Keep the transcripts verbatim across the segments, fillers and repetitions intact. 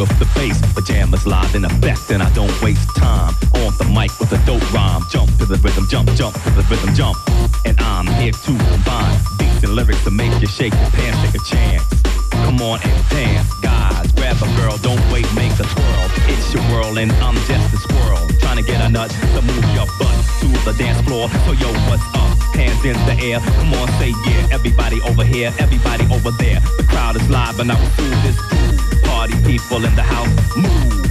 with the bass. Pajamas live in effect and I don't waste time. On the mic with a dope rhyme. Jump to the rhythm, jump, jump to the rhythm, jump. And I'm here to combine beats and lyrics to make you shake your pants, take a chance. Come on and dance, guys. Grab a girl, don't wait, make a twirl. It's your world and I'm just a squirrel. Trying to get a nut to move your butt to the dance floor. So yo, what's up? Hands in the air. Come on, say yeah. Everybody over here, everybody over there. The crowd is live and I will do this too. Party people in the house, move.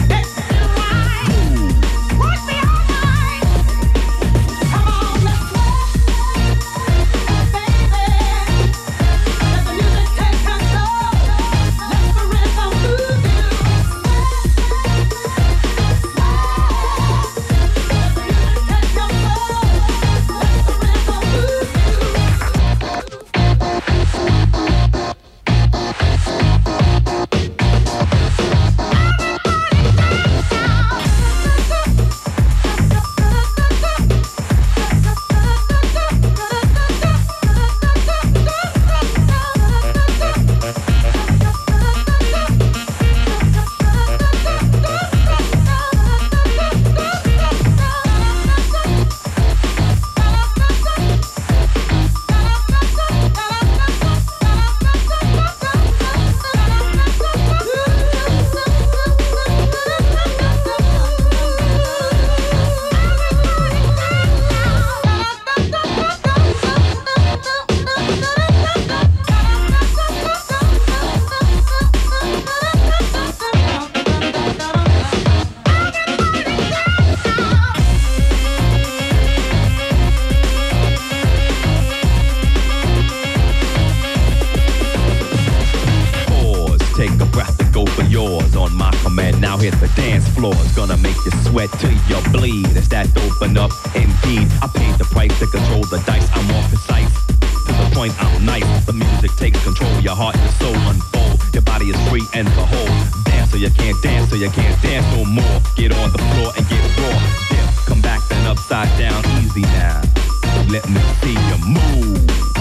Till you bleed, is that open up? Indeed, I paid the price to control the dice. I'm more precise, to the point I'm nice. The music takes control, your heart, your soul unfold. Your body is free and behold. Dance so you can't dance, so you can't dance no more. Get on the floor and get raw. Dip, come back then upside down, easy now. Let me see you move.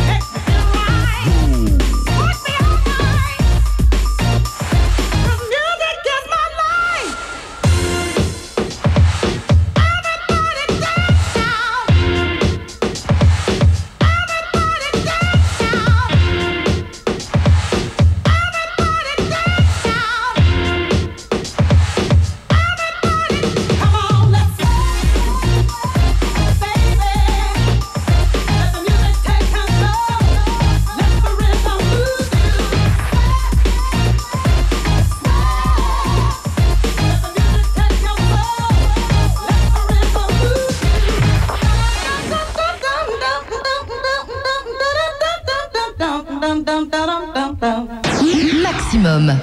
Move. Maximum.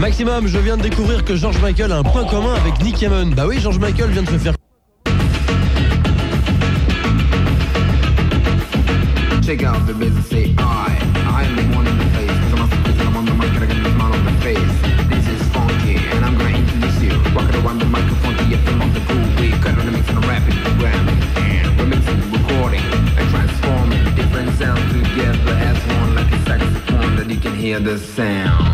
Maximum, je viens de découvrir que George Michael a un point commun avec Nick Hammond. Bah oui, George Michael vient de se faire... Check out the business, say I, I am the one in the place. Cause I'm a face, I'm on the mic, I got a smile on the face. This is funky, and I'm gonna introduce you. Walking around the microphone to get them on the groove. We cut on the mix and a rapping program. And we're mixing, recording, and transforming different sounds together as one, like a saxophone that you can hear the sound.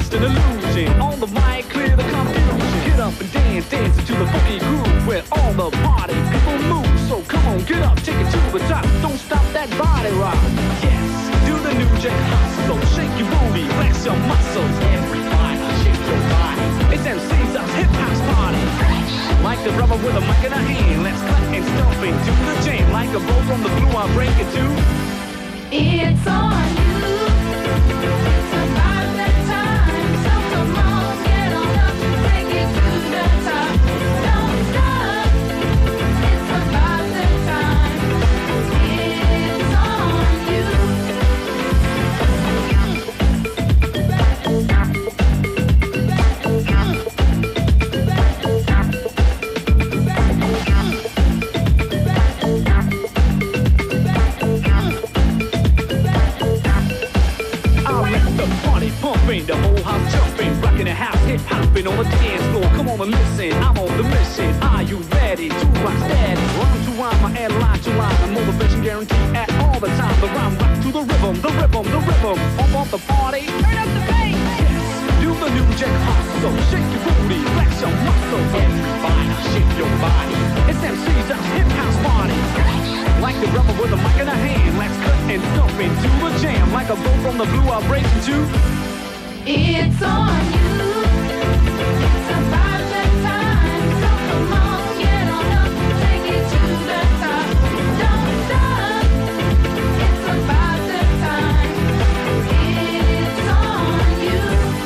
just an illusion. On the mic, clear the confusion. Get up and dance, dance into the funky groove where all the party people move. So come on, get up, take it to the top. Don't stop that body rock. Yes, do the new jack hustle. Shake your booty, flex your muscles. Everybody, shake your body. It's M C's us hip house party. Like the rubber with a mic in a hand. Let's cut and stomp into the jam. Like a bolt from the blue, I'll break it too. It's on you. It's about that time. So come on, get on up, take it to the top. Don't stop. It's about that time. It's on you. Pumping, the whole house jumping, rocking the house, hip hopping on the dance floor. Come on and listen, I'm on the mission. Are you ready to rock steady? Rhyme to rhyme, I add line to line. I'm motivation guaranteed at all the time. The rhyme rock to the rhythm, the rhythm, the rhythm. Pump up the party, turn up the bass. Yes, do the new jack hustle, shake your booty, flex your muscles. Everybody, shake your body. It's M C's us hip house party. Like the rubber with a mic in a hand. Let's cut and stomp into the jam. Like a bolt from the blue, I'll break into. It's on you. It's about that time. So come on, get on up, take it to the top. Don't stop. It's about that time. It's on you.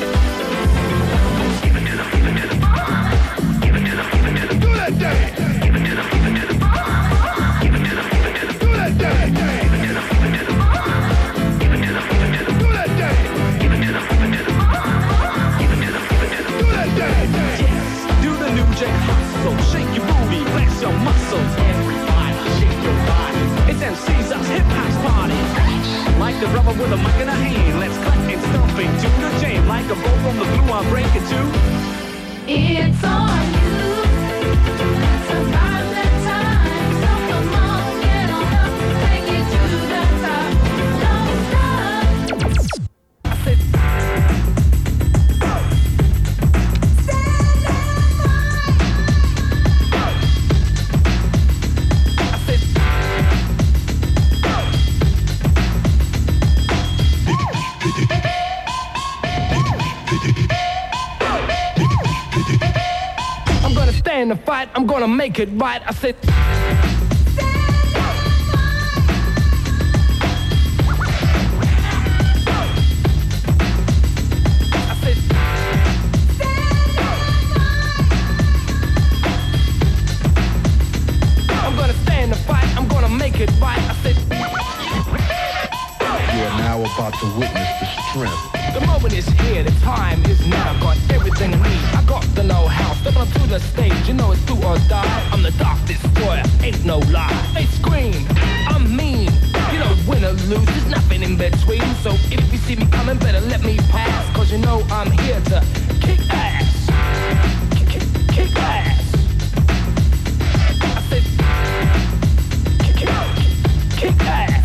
Give it to them, give it to them. Give it to them, give it to them. Do that dance. Give it to them, give it to them. Give it to them, give it to them. Do that dance. Give it to them, give it to them. Give it to them, give it to them. Do that dance. Give it to them, give it to them. Yes, do the new jack hustle. Shake your booty, flex your muscles. Everybody, shake your body. It's M C's us hip house party. Like the rubber with a mic in a hand. Let's cut and stomp into the jam. Like a bolt from the blue, I'll break it too. It's on you. It's about that time. So come on, get on up, take it to the top. Don't stop. I said. In the fight, I'm gonna make it right. I said. I said. I'm gonna stay in the fight. I'm gonna make it right. I said. You are now about to witness the strength. The moment is here, the time is now. Got everything I need, I got the know-how. Step onto the stage, you know it's do or die. I'm the dark destroyer, ain't no lie. They scream, I'm mean. You know win or lose, there's nothing in between. So if you see me coming, better let me pass. Cause you know I'm here to kick ass. Kick, kick, kick ass. I said, kick, kick, kick, kick ass.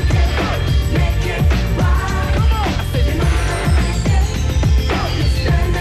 Stand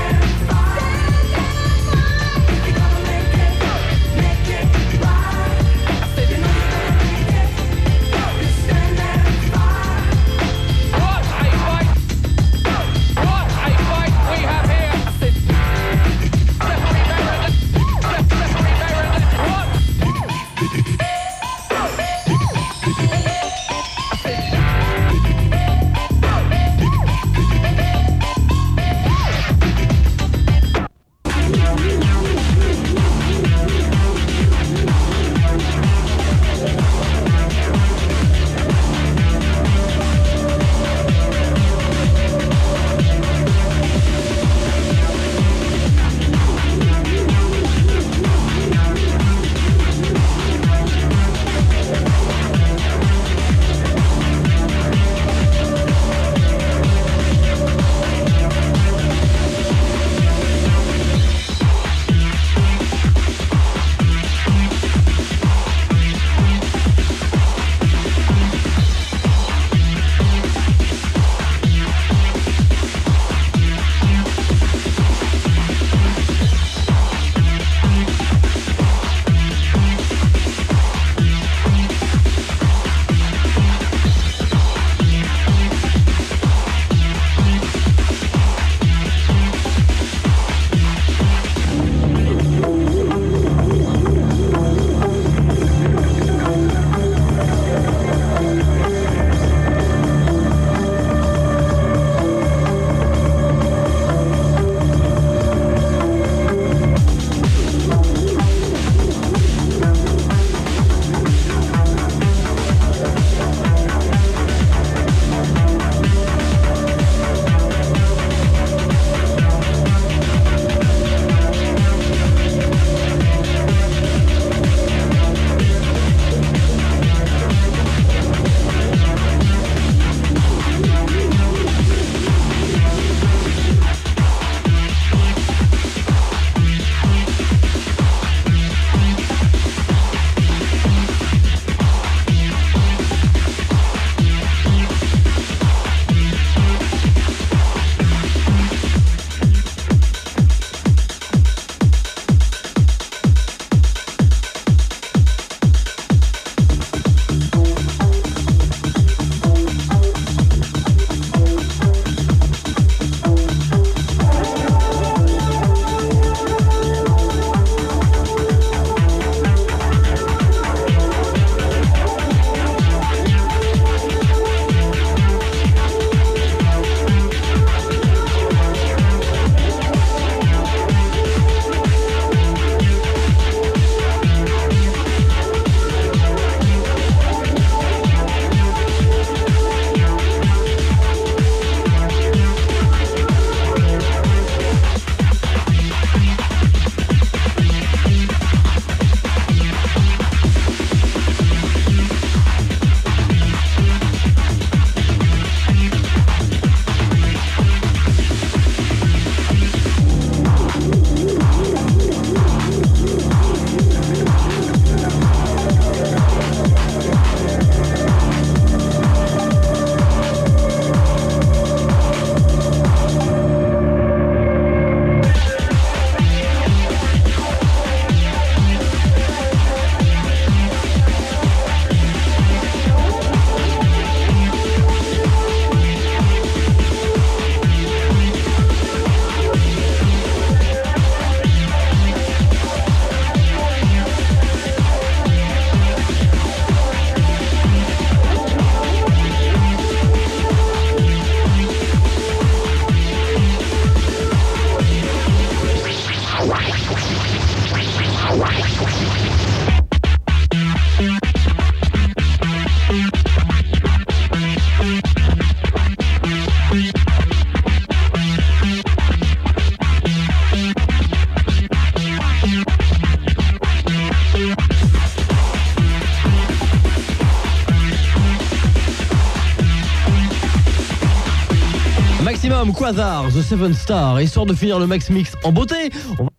Maximum, Quasar, The Seven Star. Histoire de finir le Max Mix en beauté, on va...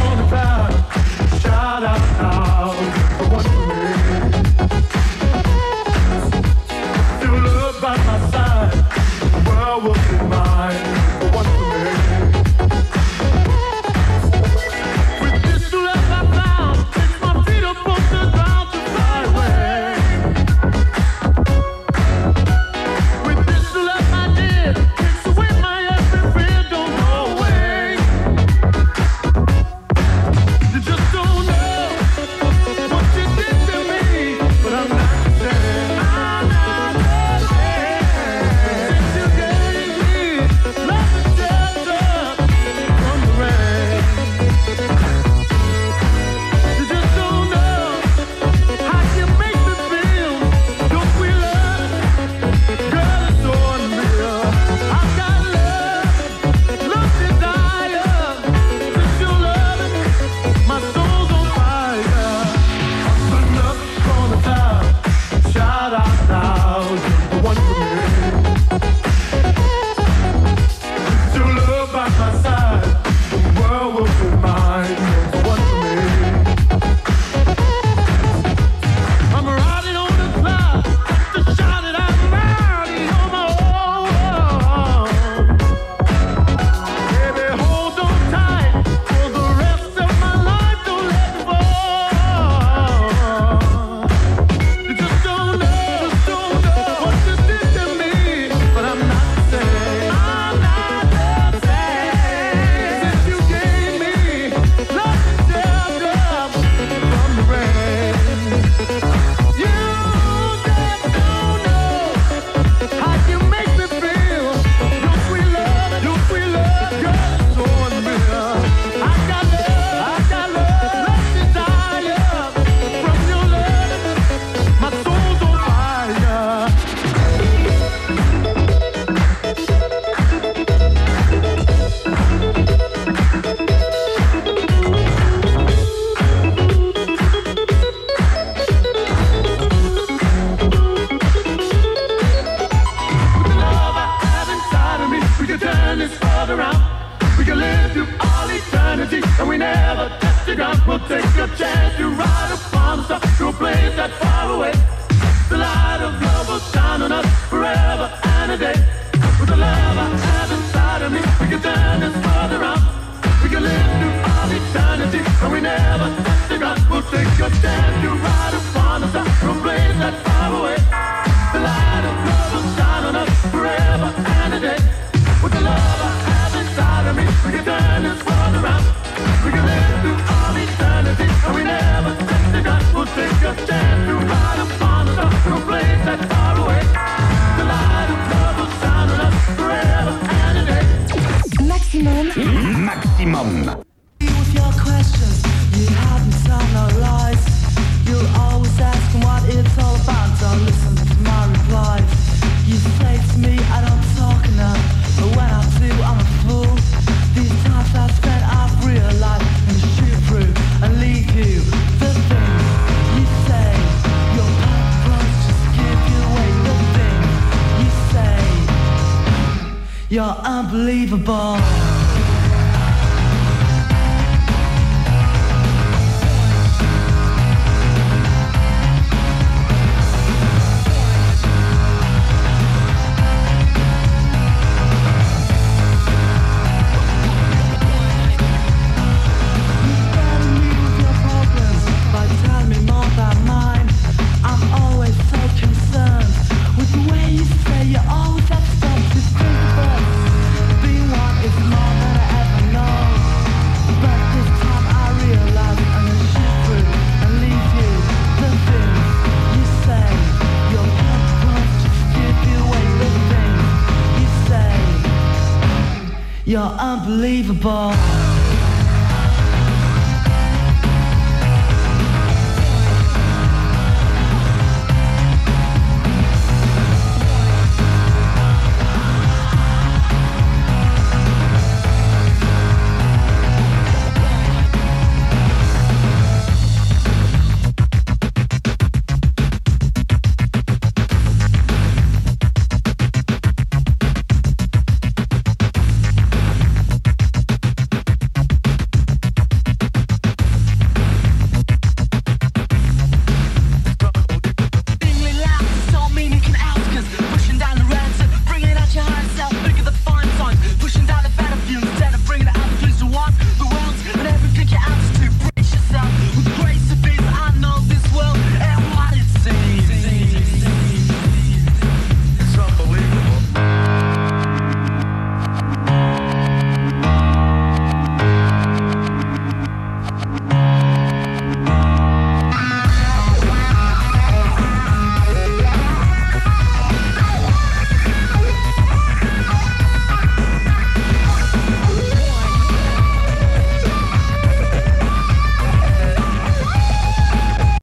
You're unbelievable. You're unbelievable.